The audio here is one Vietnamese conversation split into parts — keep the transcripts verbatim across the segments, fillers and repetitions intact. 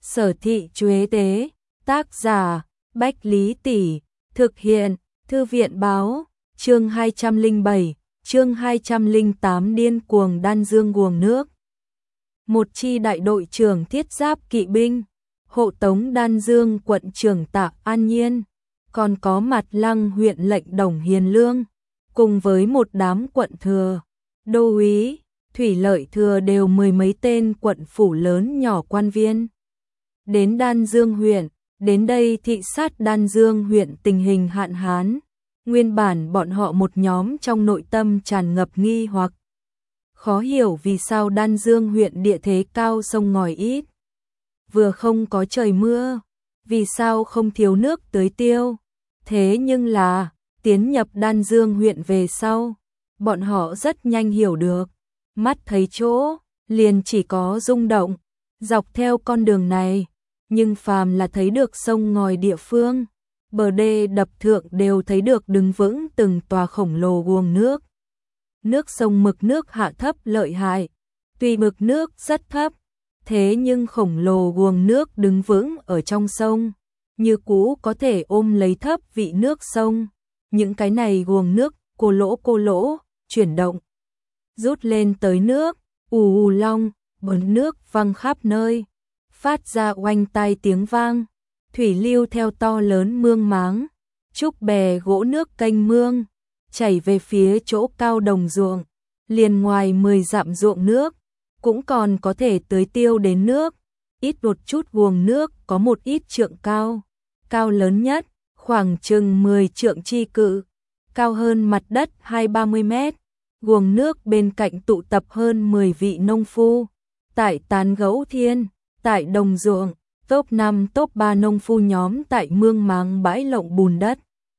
Sở thị Chuế Tế, tác giả, Bách Lý Tỷ, thực hiện, Thư viện Báo, chương hai trăm lẻ bảy, chương hai trăm lẻ tám điên cuồng đan dương guồng nước. Một chi đại đội trưởng thiết giáp kỵ binh, hộ tống đan dương quận trưởng Tạ An Nhiên, còn có Mạt Lăng huyện lệnh Đồng Hiền Lương, cùng với một đám quận thừa, đô úy, thủy lợi thừa đều mười mấy tên quận phủ lớn nhỏ quan viên. Đến Đan Dương huyện, đến đây thị sát Đan Dương huyện tình hình hạn hán. Nguyên bản bọn họ một nhóm trong nội tâm tràn ngập nghi hoặc. Khó hiểu vì sao Đan Dương huyện địa thế cao sông ngòi ít. Vừa không có trời mưa, vì sao không thiếu nước tưới tiêu. Thế nhưng là, tiến nhập Đan Dương huyện về sau, bọn họ rất nhanh hiểu được. Mắt thấy chỗ, liền chỉ có rung động, dọc theo con đường này. Nhưng phàm là thấy được sông ngòi địa phương, bờ đê đập thượng đều thấy được đứng vững từng tòa khổng lồ guồng nước. Nước sông mực nước hạ thấp lợi hại, tuy mực nước rất thấp, thế nhưng khổng lồ guồng nước đứng vững ở trong sông, như cũ có thể ôm lấy thấp vị nước sông. Những cái này guồng nước cô lỗ cô lỗ, chuyển động, rút lên tới nước, ù ù long, bấn nước văng khắp nơi. Phát ra oanh tai tiếng vang, thủy lưu theo to lớn mương máng, trúc bè gỗ nước kênh mương, chảy về phía chỗ cao đồng ruộng, liền ngoài mười dặm ruộng nước, cũng còn có thể tưới tiêu đến nước, ít một chút guồng nước có một ít trượng cao, cao lớn nhất, khoảng chừng mười trượng chi cự, cao hơn mặt đất hai ba mươi mét, guồng nước bên cạnh tụ tập hơn mười vị nông phu, tại tán gẫu thiên. Tại đồng ruộng, top năm top ba nông phu nhóm tại mương máng bãi lộng bùn đất.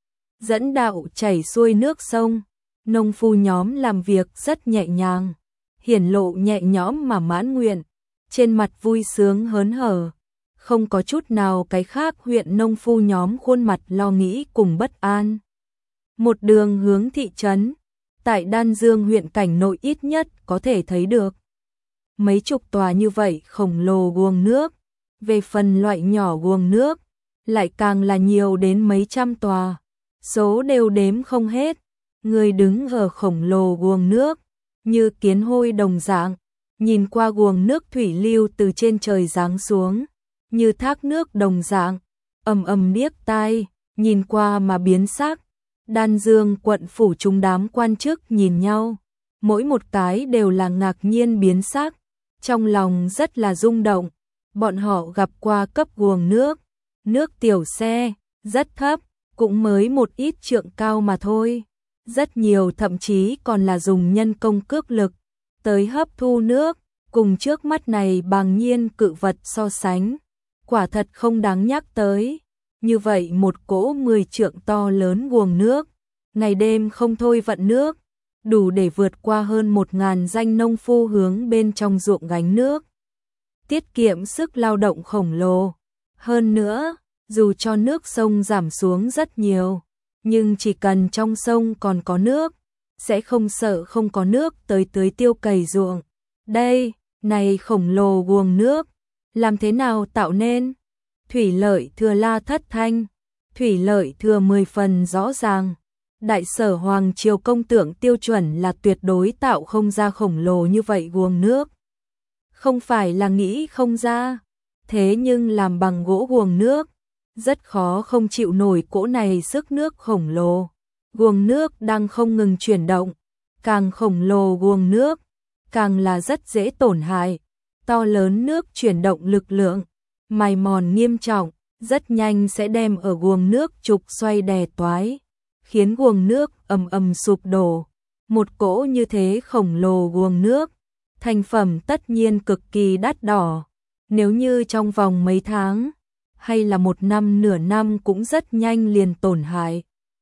Dẫn đạo chảy xuôi nước sông, nông phu nhóm làm việc rất nhẹ nhàng, hiển lộ nhẹ nhõm mà mãn nguyện, trên mặt vui sướng hớn hở, không có chút nào cái khác huyện nông phu nhóm khuôn mặt lo nghĩ cùng bất an. Một đường hướng thị trấn, tại Đan Dương huyện cảnh nội ít nhất có thể thấy được mấy chục tòa như vậy khổng lồ guồng nước, về phần loại nhỏ guồng nước, lại càng là nhiều đến mấy trăm tòa, số đều đếm không hết. Người đứng ở khổng lồ guồng nước, như kiến hôi đồng dạng, nhìn qua guồng nước thủy lưu từ trên trời giáng xuống, như thác nước đồng dạng, ầm ầm điếc tai, nhìn qua mà biến sắc. Đan Dương quận phủ chúng đám quan chức nhìn nhau, mỗi một cái đều là ngạc nhiên biến sắc. Trong lòng rất là rung động, bọn họ gặp qua cấp guồng nước, nước tiểu xe, rất thấp, cũng mới một ít trượng cao mà thôi. Rất nhiều thậm chí còn là dùng nhân công cước lực, tới hấp thu nước, cùng trước mắt này bàng nhiên cự vật so sánh. Quả thật không đáng nhắc tới, như vậy một cỗ mười trượng to lớn guồng nước, ngày đêm không thôi vận nước. Đủ để vượt qua hơn một ngàn danh nông phu hướng bên trong ruộng gánh nước. Tiết kiệm sức lao động khổng lồ. Hơn nữa, dù cho nước sông giảm xuống rất nhiều, nhưng chỉ cần trong sông còn có nước, sẽ không sợ không có nước tới tưới tiêu cày ruộng. Đây, này khổng lồ guồng nước, làm thế nào tạo nên? Thủy lợi thừa la thất thanh, thủy lợi thừa mười phần rõ ràng. Đại sở Hoàng Triều công tưởng tiêu chuẩn là tuyệt đối tạo không ra khổng lồ như vậy guồng nước. Không phải là nghĩ không ra, thế nhưng làm bằng gỗ guồng nước, rất khó không chịu nổi cỗ này sức nước khổng lồ. Guồng nước đang không ngừng chuyển động, càng khổng lồ guồng nước, càng là rất dễ tổn hại. To lớn nước chuyển động lực lượng, mài mòn nghiêm trọng, rất nhanh sẽ đem ở guồng nước trục xoay đè toái, khiến guồng nước ầm ầm sụp đổ. Một cỗ như thế khổng lồ guồng nước, thành phẩm tất nhiên cực kỳ đắt đỏ. Nếu như trong vòng mấy tháng, hay là một năm nửa năm cũng rất nhanh liền tổn hại.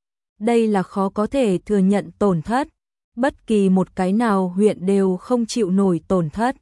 Đây là khó có thể thừa nhận tổn thất, bất kỳ một cái nào huyện đều không chịu nổi tổn thất.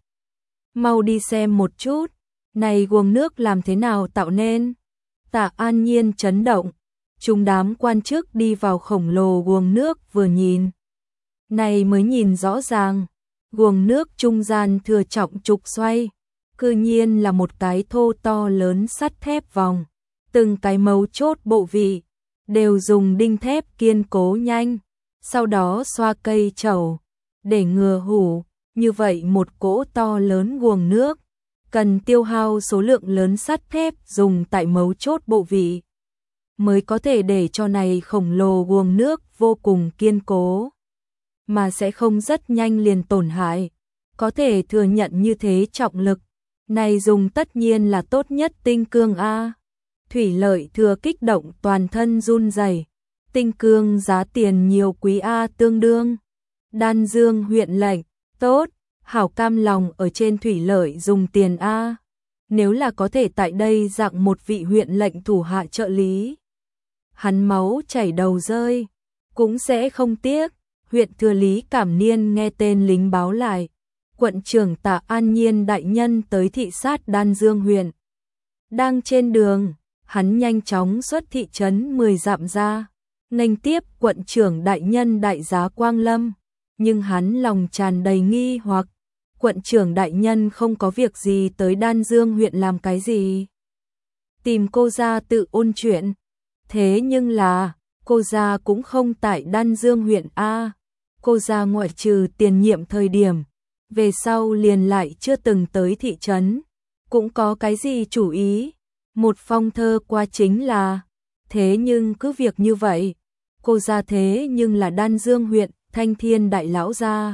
Mau đi xem một chút, này guồng nước làm thế nào tạo nên? Tạ An Nhiên chấn động. Chúng đám quan chức đi vào khổng lồ guồng nước vừa nhìn. Này mới nhìn rõ ràng, guồng nước trung gian thừa trọng trục xoay, cư nhiên là một cái thô to lớn sắt thép vòng, từng cái mấu chốt bộ vị đều dùng đinh thép kiên cố nhanh, sau đó xoa cây trầu để ngừa hủ, như vậy một cỗ to lớn guồng nước cần tiêu hao số lượng lớn sắt thép dùng tại mấu chốt bộ vị mới có thể để cho này khổng lồ guồng nước vô cùng kiên cố, mà sẽ không rất nhanh liền tổn hại, có thể thừa nhận như thế trọng lực, này dùng tất nhiên là tốt nhất tinh cương a. Thủy Lợi Thừa kích động toàn thân run rẩy, tinh cương giá tiền nhiều quý a tương đương. Đan Dương huyện lệnh, tốt, hảo cam lòng ở trên Thủy Lợi dùng tiền a. Nếu là có thể tại đây dạng một vị huyện lệnh thủ hạ trợ lý, hắn máu chảy đầu rơi, cũng sẽ không tiếc. Huyện Thừa Lý Cảm Niên nghe tên lính báo lại, quận trưởng Tạ An Nhiên đại nhân tới thị sát Đan Dương huyện. Đang trên đường, hắn nhanh chóng xuất thị trấn mười dặm ra, nghênh tiếp quận trưởng đại nhân đại giá Quang Lâm, nhưng hắn lòng tràn đầy nghi hoặc, quận trưởng đại nhân không có việc gì tới Đan Dương huyện làm cái gì? Tìm cô gia tự ôn chuyện, thế nhưng là, cô gia cũng không tại Đan Dương huyện a. Cô gia ngoại trừ tiền nhiệm thời điểm, về sau liền lại chưa từng tới thị trấn, cũng có cái gì chủ ý, một phong thơ qua chính là, thế nhưng cứ việc như vậy, cô gia thế nhưng là Đan Dương huyện, Thanh Thiên đại lão gia.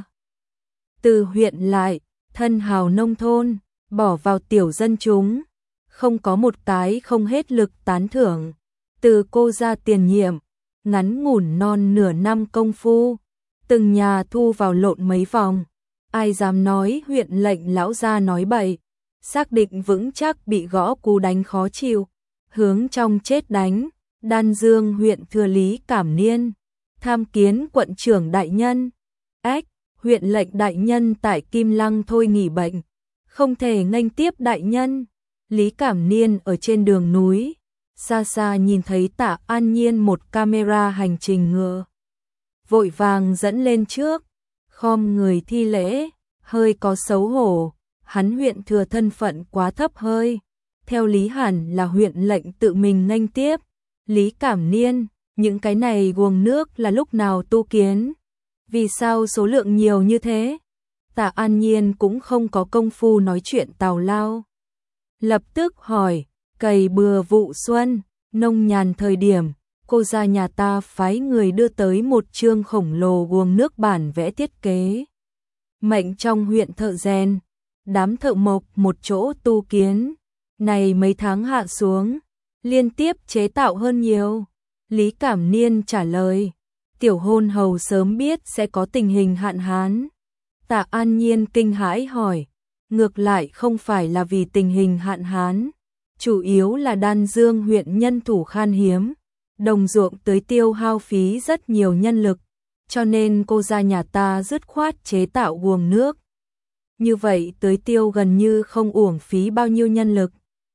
Từ huyện lại, thân hào nông thôn, bỏ vào tiểu dân chúng, không có một cái không hết lực tán thưởng, từ cô gia tiền nhiệm, ngắn ngủn non nửa năm công phu, từng nhà thu vào lộn mấy vòng, ai dám nói huyện lệnh lão gia nói bậy, xác định vững chắc bị gõ cú đánh khó chịu, hướng trong chết đánh. Đan Dương huyện Thừa Lý Cảm Niên, tham kiến quận trưởng đại nhân. Ách, huyện lệnh đại nhân tại Kim Lăng thôi nghỉ bệnh, không thể nghênh tiếp đại nhân. Lý Cảm Niên ở trên đường núi, xa xa nhìn thấy Tạ An Nhiên một camera hành trình ngựa, vội vàng dẫn lên trước, khom người thi lễ, hơi có xấu hổ, hắn huyện thừa thân phận quá thấp hơi, theo lý hẳn là huyện lệnh tự mình nghênh tiếp. Lý Cảm Niên, những cái này guồng nước là lúc nào tu kiến? Vì sao số lượng nhiều như thế? Tạ An Nhiên cũng không có công phu nói chuyện tào lao. Lập tức hỏi, cày bừa vụ xuân, nông nhàn thời điểm, cô gia nhà ta phái người đưa tới một chương khổng lồ guồng nước bản vẽ thiết kế. Mệnh trong huyện thợ rèn, đám thợ mộc một chỗ tu kiến, này mấy tháng hạ xuống, liên tiếp chế tạo hơn nhiều. Lý Cảm Niên trả lời, tiểu hôn hầu sớm biết sẽ có tình hình hạn hán. Tạ An Nhiên kinh hãi hỏi, ngược lại không phải là vì tình hình hạn hán, chủ yếu là Đan Dương huyện nhân thủ khan hiếm, đồng ruộng tưới tiêu hao phí rất nhiều nhân lực, cho nên cô gia nhà ta dứt khoát chế tạo guồng nước. Như vậy tưới tiêu gần như không uổng phí bao nhiêu nhân lực.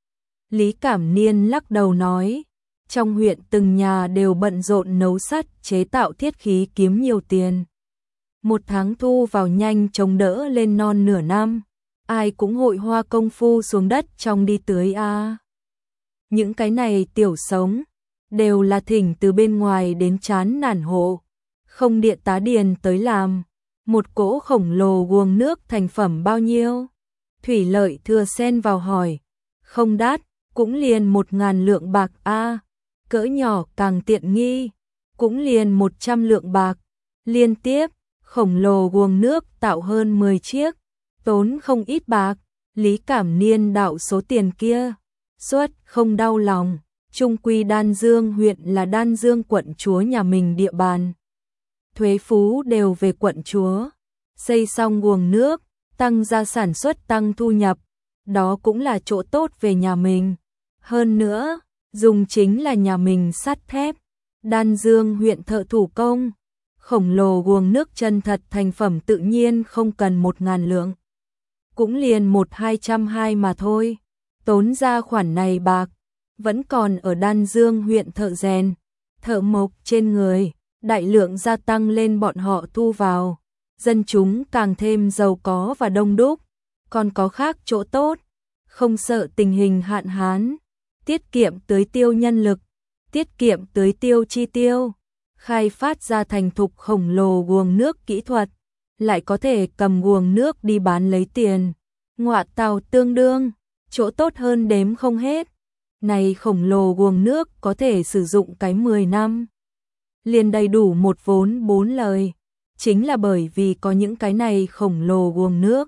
Lý Cảm Niên lắc đầu nói, trong huyện từng nhà đều bận rộn nấu sắt chế tạo thiết khí kiếm nhiều tiền. Một tháng thu vào nhanh chống đỡ lên non nửa năm, ai cũng hội hoa công phu xuống đất trong đi tưới a. Những cái này tiểu sống, đều là thỉnh từ bên ngoài đến chán nản hộ, không điện tá điền tới làm. Một cỗ khổng lồ guồng nước thành phẩm bao nhiêu? Thủy Lợi Thừa xen vào hỏi, không đắt, cũng liền một ngàn lượng bạc a, cỡ nhỏ càng tiện nghi, cũng liền một trăm lượng bạc. Liên tiếp, khổng lồ guồng nước tạo hơn mười chiếc, tốn không ít bạc. Lý Cảm Niên đạo số tiền kia, suất không đau lòng, trung quy Đan Dương huyện là Đan Dương quận chúa nhà mình địa bàn. Thuế phú đều về quận chúa, xây xong guồng nước, tăng gia sản xuất tăng thu nhập, đó cũng là chỗ tốt về nhà mình. Hơn nữa, dùng chính là nhà mình sắt thép, Đan Dương huyện thợ thủ công, khổng lồ guồng nước chân thật thành phẩm tự nhiên không cần một ngàn lượng, cũng liền một hai trăm hai mà thôi. Tốn ra khoản này bạc, vẫn còn ở Đan Dương huyện thợ rèn, thợ mộc trên người, đại lượng gia tăng lên bọn họ thu vào, dân chúng càng thêm giàu có và đông đúc, còn có khác chỗ tốt, không sợ tình hình hạn hán, tiết kiệm tưới tiêu nhân lực, tiết kiệm tưới tiêu chi tiêu, khai phát ra thành thục khổng lồ guồng nước kỹ thuật, lại có thể cầm guồng nước đi bán lấy tiền. Ngoại tàu tương đương, chỗ tốt hơn đếm không hết. Này khổng lồ guồng nước có thể sử dụng cái mười năm. Liền đầy đủ một vốn bốn lời. Chính là bởi vì có những cái này khổng lồ guồng nước.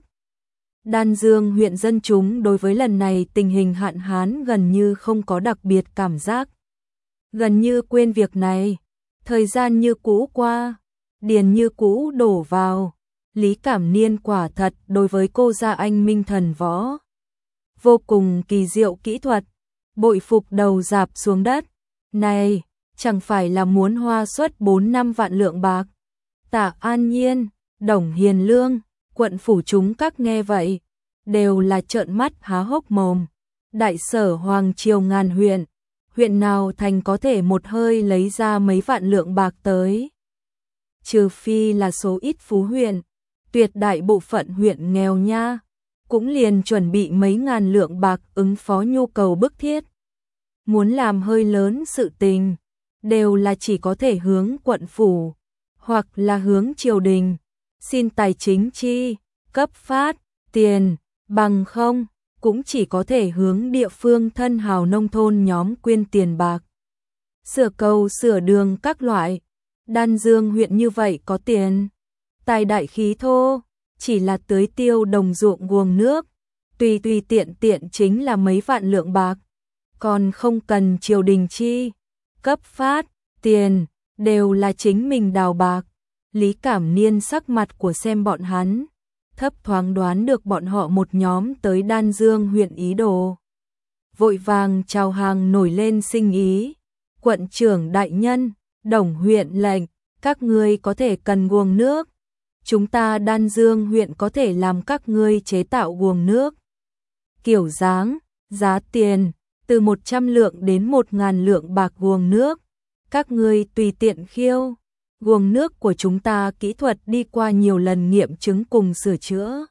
Đan Dương huyện dân chúng đối với lần này tình hình hạn hán gần như không có đặc biệt cảm giác. Gần như quên việc này. Thời gian như cũ qua, điền như cũ đổ vào. Lý Cảm Niên quả thật đối với cô gia anh minh thần võ. Vô cùng kỳ diệu kỹ thuật, bội phục đầu dạp xuống đất. Này, chẳng phải là muốn hoa suất bốn năm vạn lượng bạc. Tạ An Nhiên, Đồng Hiền Lương, quận phủ chúng các nghe vậy, đều là trợn mắt há hốc mồm. Đại sở Hoàng Triều ngàn huyện, huyện nào thành có thể một hơi lấy ra mấy vạn lượng bạc tới. Trừ phi là số ít phú huyện, tuyệt đại bộ phận huyện nghèo nha, cũng liền chuẩn bị mấy ngàn lượng bạc ứng phó nhu cầu bức thiết. Muốn làm hơi lớn sự tình, đều là chỉ có thể hướng quận phủ, hoặc là hướng triều đình, xin tài chính chi, cấp phát, tiền, bằng không, cũng chỉ có thể hướng địa phương thân hào nông thôn nhóm quyên tiền bạc. Sửa cầu sửa đường các loại, Đan Dương huyện như vậy có tiền. Tài đại khí thô, chỉ là tưới tiêu đồng ruộng guồng nước, tùy tùy tiện tiện chính là mấy vạn lượng bạc, còn không cần triều đình chi, cấp phát, tiền, đều là chính mình đào bạc. Lý Cảm Niên sắc mặt của xem bọn hắn, thấp thoáng đoán được bọn họ một nhóm tới Đan Dương huyện ý đồ. Vội vàng chào hàng nổi lên sinh ý, quận trưởng đại nhân, Đồng huyện lệnh, các ngươi có thể cần guồng nước. Chúng ta Đan Dương huyện có thể làm các ngươi chế tạo guồng nước. Kiểu dáng, giá tiền, từ một trăm lượng đến một ngàn lượng bạc guồng nước. Các ngươi tùy tiện khiêu. Guồng nước của chúng ta kỹ thuật đi qua nhiều lần nghiệm chứng cùng sửa chữa.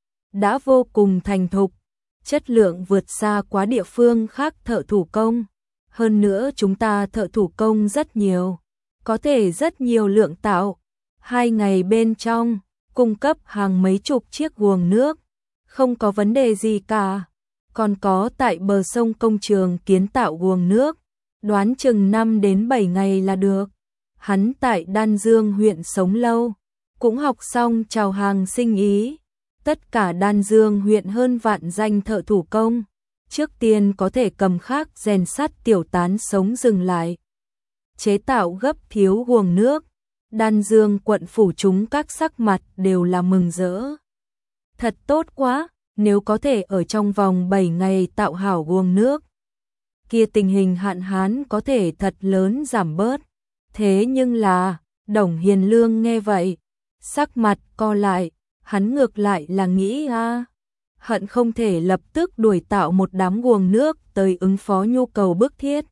Đã vô cùng thành thục, chất lượng vượt xa quá địa phương khác thợ thủ công. Hơn nữa chúng ta thợ thủ công rất nhiều, có thể rất nhiều lượng tạo. Hai ngày bên trong, cung cấp hàng mấy chục chiếc guồng nước, không có vấn đề gì cả. Còn có tại bờ sông công trường kiến tạo guồng nước, đoán chừng năm đến bảy ngày là được. Hắn tại Đan Dương huyện sống lâu, cũng học xong chào hàng sinh ý. Tất cả Đan Dương huyện hơn vạn danh thợ thủ công, trước tiên có thể cầm khác rèn sắt tiểu tán sống dừng lại. Chế tạo gấp thiếu guồng nước. Đan Dương quận phủ chúng các sắc mặt đều là mừng rỡ. Thật tốt quá, nếu có thể ở trong vòng bảy ngày tạo hảo guồng nước, kia tình hình hạn hán có thể thật lớn giảm bớt. Thế nhưng là, Đồng Hiền Lương nghe vậy, sắc mặt co lại, hắn ngược lại là nghĩ a, hận không thể lập tức đuổi tạo một đám guồng nước tới ứng phó nhu cầu bức thiết.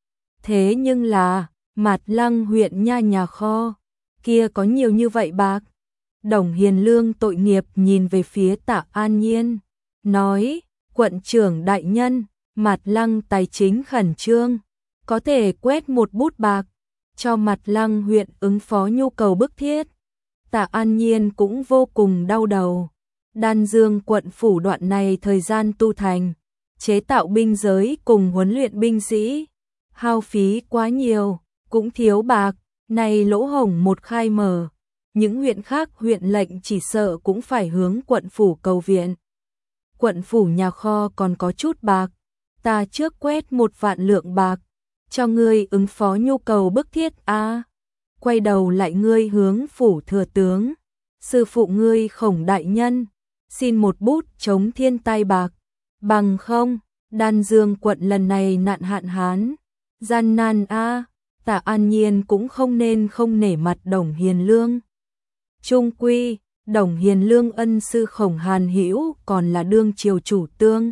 Thế nhưng là, Mạt Lăng huyện nha nhà kho, kia có nhiều như vậy bạc. Đồng Hiền Lương tội nghiệp nhìn về phía Tạ An Nhiên, nói, quận trưởng đại nhân, Mạt Lăng tài chính khẩn trương, có thể quét một bút bạc, cho Mạt Lăng huyện ứng phó nhu cầu bức thiết. Tạ An Nhiên cũng vô cùng đau đầu. Đan Dương quận phủ đoạn này thời gian tu thành, chế tạo binh giới cùng huấn luyện binh sĩ, hao phí quá nhiều, cũng thiếu bạc. Này lỗ hổng một khai mở, những huyện khác huyện lệnh chỉ sợ cũng phải hướng quận phủ cầu viện. Quận phủ nhà kho còn có chút bạc, ta trước quét một vạn lượng bạc, cho ngươi ứng phó nhu cầu bức thiết a. À, quay đầu lại ngươi hướng phủ thừa tướng, sư phụ ngươi Khổng đại nhân, xin một bút chống thiên tai bạc, bằng không, Đan Dương quận lần này nạn hạn hán, gian nan a. À, Tạ An Nhiên cũng không nên không nể mặt Đồng Hiền Lương. Trung quy, Đồng Hiền Lương ân sư Khổng Hàn Hữu còn là đương triều chủ tương.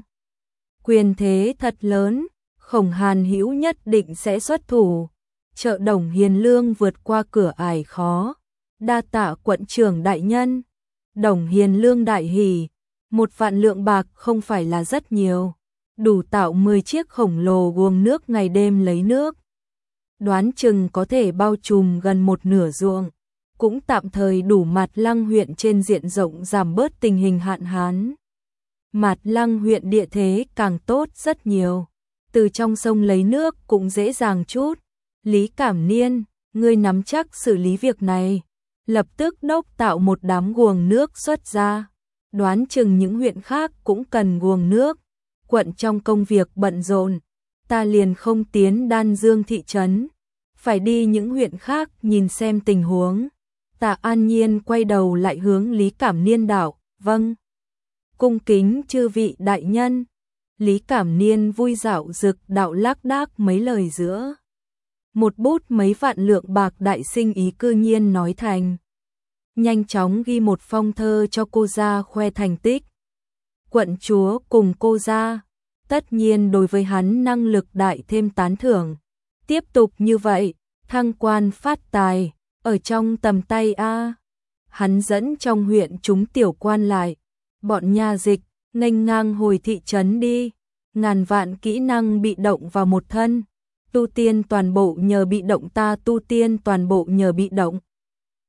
Quyền thế thật lớn, Khổng Hàn Hữu nhất định sẽ xuất thủ, trợ Đồng Hiền Lương vượt qua cửa ải khó. Đa tạ quận trưởng đại nhân. Đồng Hiền Lương đại hỉ, Một vạn lượng bạc không phải là rất nhiều, đủ tạo mười chiếc khổng lồ guồng nước ngày đêm lấy nước. Đoán chừng có thể bao trùm gần một nửa ruộng, cũng tạm thời đủ Mạt Lăng huyện trên diện rộng giảm bớt tình hình hạn hán. Mạt Lăng huyện địa thế càng tốt rất nhiều, từ trong sông lấy nước cũng dễ dàng chút. Lý Cảm Niên, ngươi nắm chắc xử lý việc này, lập tức đốc tạo một đám guồng nước xuất ra. Đoán chừng những huyện khác cũng cần guồng nước. Quận trong công việc bận rộn, ta liền không tiến Đan Dương thị trấn, phải đi những huyện khác nhìn xem tình huống. Tạ An Nhiên quay đầu lại hướng Lý Cảm Niên đạo, vâng. Cung kính chư vị đại nhân. Lý Cảm Niên vui dạo dực đạo lác đác mấy lời giữa. Một bút mấy vạn lượng bạc đại sinh ý cư nhiên nói thành. Nhanh chóng ghi một phong thơ cho cô ra khoe thành tích. Quận chúa cùng cô ra, tất nhiên đối với hắn năng lực đại thêm tán thưởng. Tiếp tục như vậy, thăng quan phát tài, ở trong tầm tay a. Hắn dẫn trong huyện chúng tiểu quan lại, bọn nha dịch, nghênh ngang hồi thị trấn đi. Ngàn vạn kỹ năng bị động vào một thân, tu tiên toàn bộ nhờ bị động ta tu tiên toàn bộ nhờ bị động.